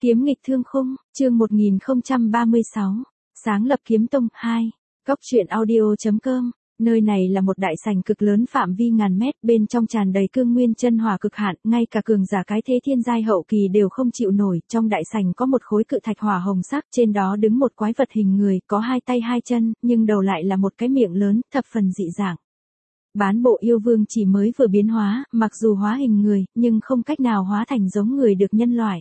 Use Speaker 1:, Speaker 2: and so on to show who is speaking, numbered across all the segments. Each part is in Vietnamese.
Speaker 1: Kiếm nghịch thương khung, chương 1036. Sáng lập kiếm tông 2. Góc truyện audio.com. Nơi này là một đại sảnh cực lớn phạm vi ngàn mét, bên trong tràn đầy cương nguyên chân hỏa cực hạn, ngay cả cường giả cái thế thiên giai hậu kỳ đều không chịu nổi. Trong đại sảnh có một khối cự thạch hỏa hồng sắc, trên đó đứng một quái vật hình người, có hai tay hai chân, nhưng đầu lại là một cái miệng lớn, thập phần dị dạng. Bán bộ yêu vương chỉ mới vừa biến hóa, mặc dù hóa hình người, nhưng không cách nào hóa thành giống người được nhân loại.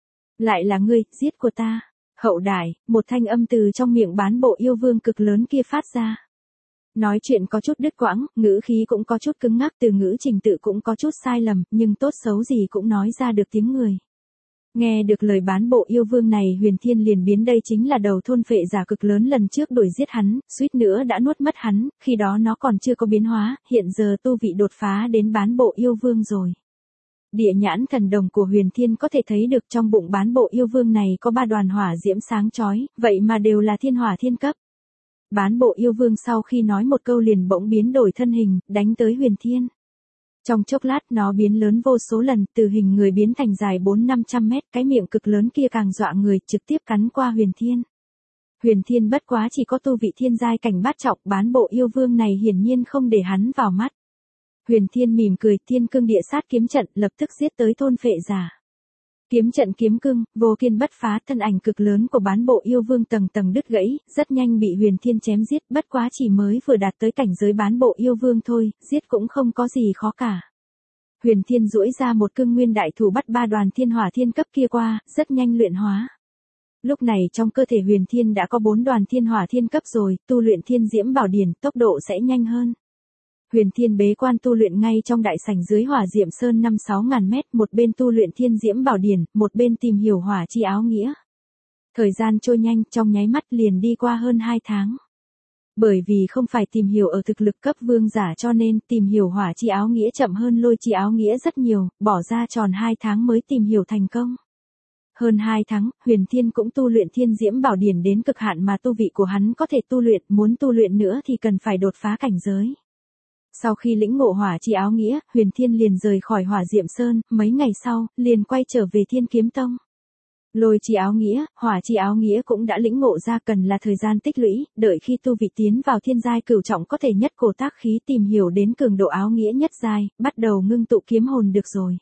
Speaker 1: Lại là ngươi, giết của ta. Hậu đài, một thanh âm từ trong miệng bán bộ yêu vương cực lớn kia phát ra. Nói chuyện có chút đứt quãng, ngữ khí cũng có chút cứng ngắc, từ ngữ trình tự cũng có chút sai lầm, nhưng tốt xấu gì cũng nói ra được tiếng người. Nghe được lời bán bộ yêu vương này, Huyền Thiên liền biến, đây chính là đầu thôn phệ giả cực lớn lần trước đuổi giết hắn, suýt nữa đã nuốt mất hắn, khi đó nó còn chưa có biến hóa, hiện giờ tu vị đột phá đến bán bộ yêu vương rồi. Địa nhãn thần đồng của Huyền Thiên có thể thấy được trong bụng bán bộ yêu vương này có 3 đoàn hỏa diễm sáng chói, vậy mà đều là thiên hỏa thiên cấp. Bán bộ yêu vương sau khi nói một câu liền bỗng biến đổi thân hình, đánh tới Huyền Thiên. Trong chốc lát nó biến lớn vô số lần, từ hình người biến thành dài 400-500 mét, cái miệng cực lớn kia càng dọa người, trực tiếp cắn qua Huyền Thiên. Huyền Thiên bất quá chỉ có tu vị thiên giai cảnh bát trọng, bán bộ yêu vương này hiển nhiên không để hắn vào mắt. Huyền Thiên mỉm cười, thiên cương địa sát kiếm trận, lập tức giết tới thôn phệ giả. Kiếm trận kiếm cương, vô kiên bất phá, thân ảnh cực lớn của bán bộ yêu vương tầng tầng đứt gãy, rất nhanh bị Huyền Thiên chém giết, bất quá chỉ mới vừa đạt tới cảnh giới bán bộ yêu vương thôi, giết cũng không có gì khó cả. Huyền Thiên duỗi ra một cương nguyên đại thủ bắt 3 đoàn thiên hỏa thiên cấp kia qua, rất nhanh luyện hóa. Lúc này trong cơ thể Huyền Thiên đã có 4 đoàn thiên hỏa thiên cấp rồi, tu luyện thiên diễm bảo điển, tốc độ sẽ nhanh hơn. Huyền Thiên bế quan tu luyện ngay trong đại sảnh dưới hỏa diệm sơn 5-6 ngàn mét, một bên tu luyện thiên diễm bảo điển, một bên tìm hiểu hỏa chi áo nghĩa. Thời gian trôi nhanh, trong nháy mắt liền đi qua hơn 2 tháng. Bởi vì không phải tìm hiểu ở thực lực cấp vương giả cho nên tìm hiểu hỏa chi áo nghĩa chậm hơn lôi chi áo nghĩa rất nhiều, bỏ ra tròn 2 tháng mới tìm hiểu thành công. Hơn 2 tháng, Huyền Thiên cũng tu luyện thiên diễm bảo điển đến cực hạn mà tu vị của hắn có thể tu luyện, muốn tu luyện nữa thì cần phải đột phá cảnh giới. Sau khi lĩnh ngộ hỏa chi áo nghĩa, Huyền Thiên liền rời khỏi hỏa diệm sơn, mấy ngày sau, liền quay trở về Thiên Kiếm Tông. Lôi chi áo nghĩa, hỏa chi áo nghĩa cũng đã lĩnh ngộ ra, cần là thời gian tích lũy, đợi khi tu vị tiến vào thiên giai cửu trọng có thể nhất cổ tác khí tìm hiểu đến cường độ áo nghĩa nhất giai, bắt đầu ngưng tụ kiếm hồn được rồi.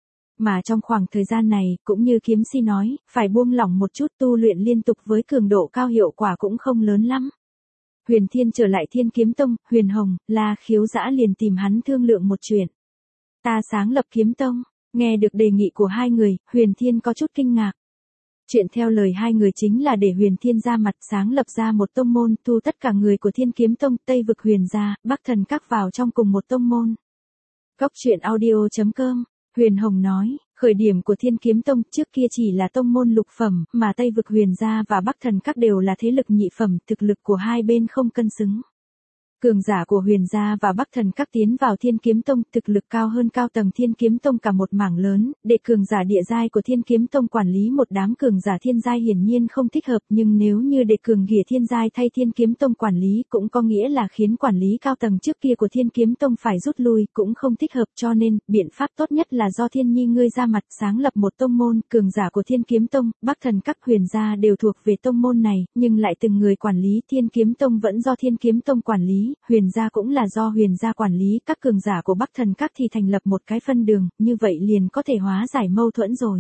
Speaker 1: Mà trong khoảng thời gian này, cũng như kiếm si nói, phải buông lỏng một chút, tu luyện liên tục với cường độ cao hiệu quả cũng không lớn lắm. Huyền Thiên trở lại Thiên Kiếm Tông, Huyền Hồng, La Khiếu Dã liền tìm hắn thương lượng một chuyện. Ta sáng lập kiếm tông, nghe được đề nghị của hai người, Huyền Thiên có chút kinh ngạc. Chuyện theo lời hai người chính là để Huyền Thiên ra mặt sáng lập ra một tông môn, thu tất cả người của Thiên Kiếm Tông, Tây vực Huyền gia, Bắc Thần các vào trong cùng một tông môn. Góc truyện audio.com. Huyền Hồng nói, khởi điểm của Thiên Kiếm Tông trước kia chỉ là tông môn lục phẩm, mà Tây vực Huyền gia và Bắc Thần các đều là thế lực nhị phẩm, thực lực của hai bên không cân xứng. Cường giả của Huyền gia và Bắc Thần các tiến vào Thiên Kiếm Tông, thực lực cao hơn cao tầng Thiên Kiếm Tông cả một mảng lớn, để cường giả địa giai của Thiên Kiếm Tông quản lý một đám cường giả thiên giai hiển nhiên không thích hợp, nhưng nếu như để cường giả thiên giai thay Thiên Kiếm Tông quản lý cũng có nghĩa là khiến quản lý cao tầng trước kia của Thiên Kiếm Tông phải rút lui, cũng không thích hợp, cho nên biện pháp tốt nhất là do Thiên Nhi ngươi ra mặt sáng lập một tông môn, cường giả của Thiên Kiếm Tông, Bắc Thần các, Huyền gia đều thuộc về tông môn này, nhưng lại từng người quản lý. Thiên Kiếm Tông vẫn do Thiên Kiếm Tông quản lý, Huyền gia cũng là do Huyền gia quản lý, các cường giả của Bắc Thần các thì thành lập một cái phân đường, như vậy liền có thể hóa giải mâu thuẫn rồi.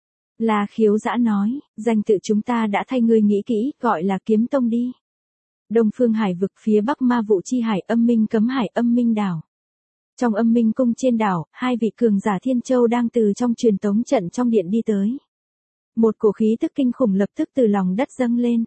Speaker 1: La Khiếu Dã nói, danh tự chúng ta đã thay ngươi nghĩ kỹ, gọi là Kiếm Tông đi. Đông Phương Hải vực, phía Bắc Ma Vụ Chi Hải, Âm Minh Cấm Hải, Âm Minh Đảo. Trong Âm Minh Cung trên đảo, hai vị cường giả Thiên Châu đang từ trong truyền tống trận trong điện đi tới. Một cổ khí tức kinh khủng lập tức từ lòng đất dâng lên.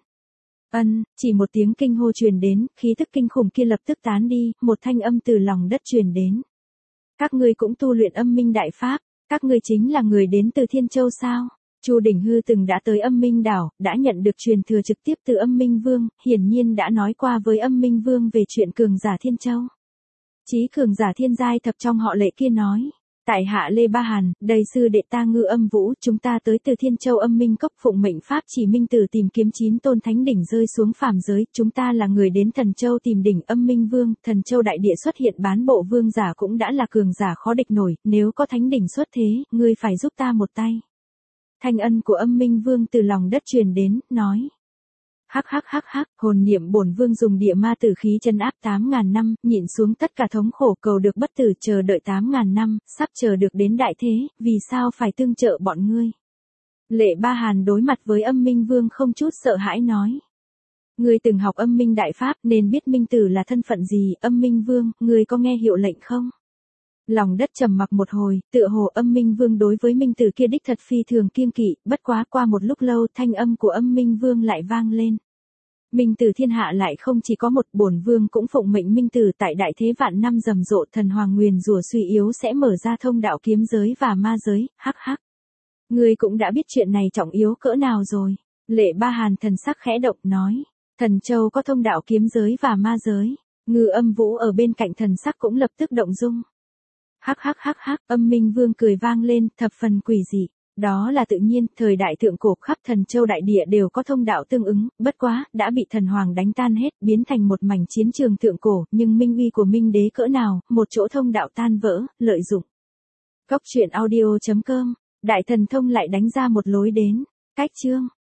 Speaker 1: Chỉ một tiếng kinh hô truyền đến, khí tức kinh khủng kia lập tức tán đi, một thanh âm từ lòng đất truyền đến. Các ngươi cũng tu luyện Âm Minh Đại Pháp, các ngươi chính là người đến từ Thiên Châu sao? Chu Đỉnh Hư từng đã tới Âm Minh Đảo, đã nhận được truyền thừa trực tiếp từ Âm Minh Vương, hiển nhiên đã nói qua với Âm Minh Vương về chuyện cường giả Thiên Châu. Chí cường giả thiên giai thập trong họ Lệ kia nói. Tại hạ Lê Ba Hàn, đầy sư đệ ta Ngư Âm Vũ, chúng ta tới từ Thiên Châu Âm Minh Cốc, phụng mệnh pháp chỉ minh tử tìm kiếm 9 tôn thánh đỉnh rơi xuống phàm giới, chúng ta là người đến Thần Châu tìm đỉnh Âm Minh Vương, Thần Châu đại địa xuất hiện bán bộ vương giả cũng đã là cường giả khó địch nổi, nếu có thánh đỉnh xuất thế, ngươi phải giúp ta một tay. Thanh âm của Âm Minh Vương từ lòng đất truyền đến, nói. Hắc, hồn niệm bổn vương dùng địa ma tử khí chân áp 8.000 năm, nhịn xuống tất cả thống khổ cầu được bất tử chờ đợi 8.000 năm, sắp chờ được đến đại thế, vì sao phải tương trợ bọn ngươi? Lệ Ba Hàn đối mặt với Âm Minh Vương không chút sợ hãi nói. Ngươi từng học âm minh đại pháp nên biết minh tử là thân phận gì, Âm Minh Vương, ngươi có nghe hiệu lệnh không? Lòng đất trầm mặc một hồi, tựa hồ Âm Minh Vương đối với minh tử kia đích thật phi thường kiêng kỵ, bất quá qua một lúc lâu thanh âm của Âm Minh Vương lại vang lên. Minh tử thiên hạ lại không chỉ có một, bổn vương cũng phụng mệnh minh tử tại đại thế vạn năm rầm rộ thần hoàng nguyền rủa suy yếu sẽ mở ra thông đạo kiếm giới và ma giới, hắc. Ngươi cũng đã biết chuyện này trọng yếu cỡ nào rồi. Lệ Ba Hàn thần sắc khẽ động nói. Thần châu có thông đạo kiếm giới và ma giới. Ngư Âm Vũ ở bên cạnh thần sắc cũng lập tức động dung. Hắc, Âm Minh Vương cười vang lên, thập phần quỷ dị. Đó là tự nhiên, thời đại thượng cổ khắp thần châu đại địa đều có thông đạo tương ứng, bất quá, đã bị thần hoàng đánh tan hết, biến thành một mảnh chiến trường thượng cổ, nhưng minh uy của minh đế cỡ nào, một chỗ thông đạo tan vỡ, lợi dụng. Cốc truyện audio.com, Đại Thần Thông lại đánh ra một lối đến, cách chương.